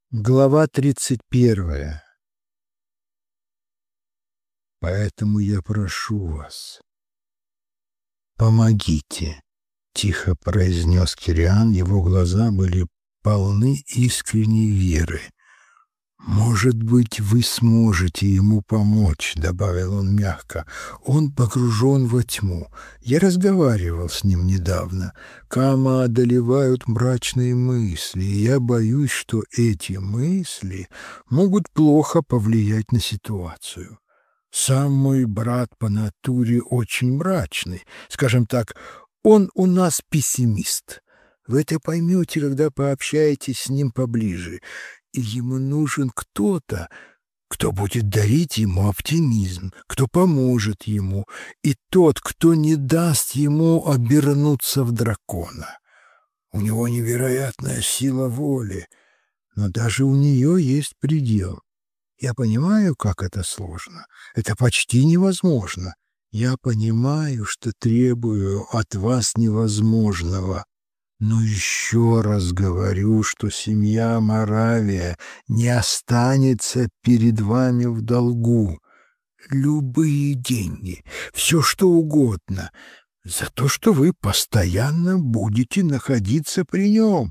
Глава 31. Поэтому я прошу вас, помогите, — тихо произнес Кириан. Его глаза были полны искренней веры. «Может быть, вы сможете ему помочь», — добавил он мягко. «Он погружен во тьму. Я разговаривал с ним недавно. Кама одолевают мрачные мысли, и я боюсь, что эти мысли могут плохо повлиять на ситуацию. Сам мой брат по натуре очень мрачный. Скажем так, он у нас пессимист. Вы это поймете, когда пообщаетесь с ним поближе. И ему нужен кто-то, кто будет дарить ему оптимизм, кто поможет ему, и тот, кто не даст ему обернуться в дракона. У него невероятная сила воли, но даже у нее есть предел. Я понимаю, как это сложно. Это почти невозможно. Я понимаю, что требую от вас невозможного. Но еще раз говорю, что семья Моравия не останется перед вами в долгу. Любые деньги, все что угодно, за то, что вы постоянно будете находиться при нем.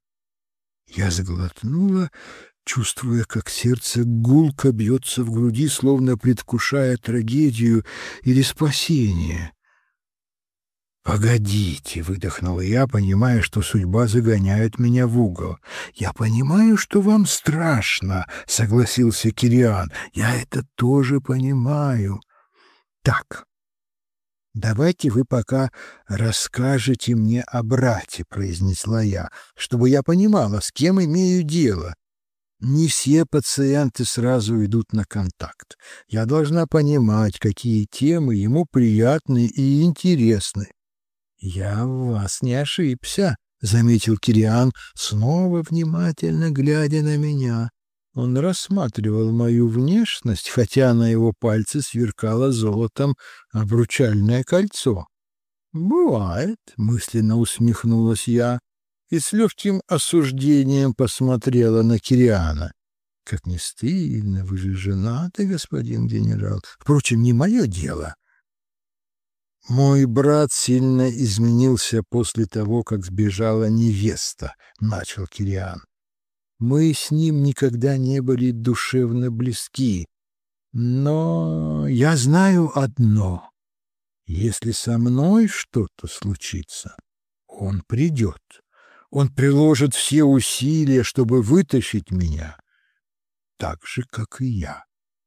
Я сглотнула, чувствуя, как сердце гулко бьется в груди, словно предвкушая трагедию или спасение. «Погодите», — выдохнула я, понимая, что судьба загоняет меня в угол. «Я понимаю, что вам страшно», — согласился Кириан. «Я это тоже понимаю. Так, давайте вы пока расскажете мне о брате», — произнесла я, «чтобы я понимала, с кем имею дело. Не все пациенты сразу идут на контакт. Я должна понимать, какие темы ему приятны и интересны». «Я в вас не ошибся», — заметил Кириан, снова внимательно глядя на меня. Он рассматривал мою внешность, хотя на его пальце сверкало золотом обручальное кольцо. «Бывает», — мысленно усмехнулась я и с легким осуждением посмотрела на Кириана. «Как не стыдно, вы же женаты, господин генерал. Впрочем, не мое дело». «Мой брат сильно изменился после того, как сбежала невеста», — начал Кириан. «Мы с ним никогда не были душевно близки, но я знаю одно. Если со мной что-то случится, он придет. Он приложит все усилия, чтобы вытащить меня, так же, как и я».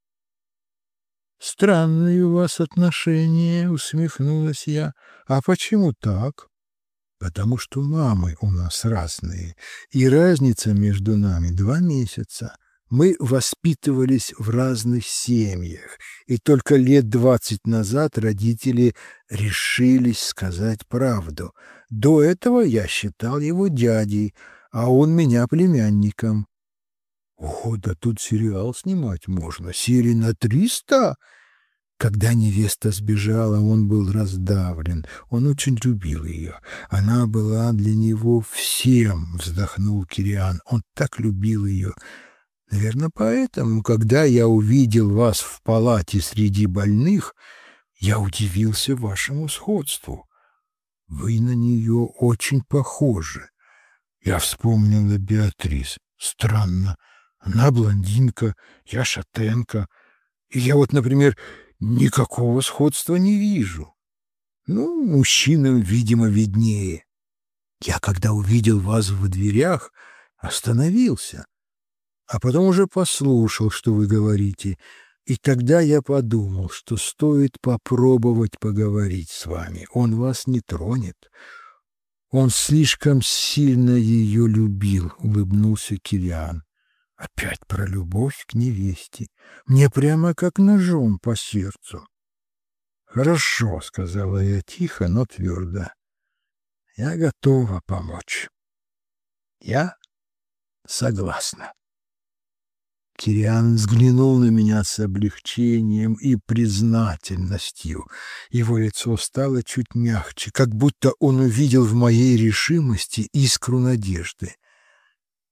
«Странные у вас отношения», — усмехнулась я. «А почему так?» «Потому что мамы у нас разные, и разница между нами 2 месяца. Мы воспитывались в разных семьях, и только лет 20 назад родители решились сказать правду. До этого я считал его дядей, а он меня племянником». «О, да тут сериал снимать можно, серии на 300. Когда невеста сбежала, он был раздавлен. Он очень любил ее. Она была для него всем, — вздохнул Кириан. Он так любил ее. Наверное, поэтому, когда я увидел вас в палате среди больных, я удивился вашему сходству. Вы на нее очень похожи. Я вспомнила Беатрис. Странно. Она блондинка, я шатенка. И я вот, например, никакого сходства не вижу. Ну, мужчинам, видимо, виднее. Я, когда увидел вас в дверях, остановился, а потом уже послушал, что вы говорите, и тогда я подумал, что стоит попробовать поговорить с вами. Он вас не тронет. Он слишком сильно ее любил, — улыбнулся Кириан. Опять про любовь к невесте. Мне прямо как ножом по сердцу. «Хорошо», — сказала я тихо, но твердо. «Я готова помочь. Я согласна». Кириан взглянул на меня с облегчением и признательностью. Его лицо стало чуть мягче, как будто он увидел в моей решимости искру надежды.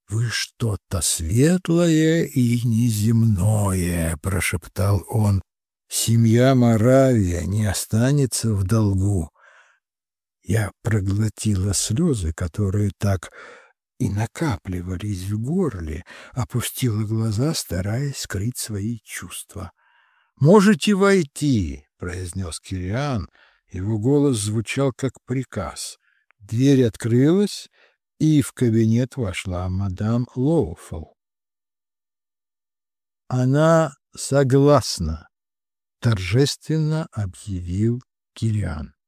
«Вы что-то светлое и неземное», — прошептал он. «Семья Моравия не останется в долгу». Я проглотила слезы, которые так и накапливались в горле, опустила глаза, стараясь скрыть свои чувства. «Можете войти», — произнес Кириан. Его голос звучал как приказ. Дверь открылась, и в кабинет вошла мадам Лоуфелл. «Она согласна», — торжественно объявил Кириан.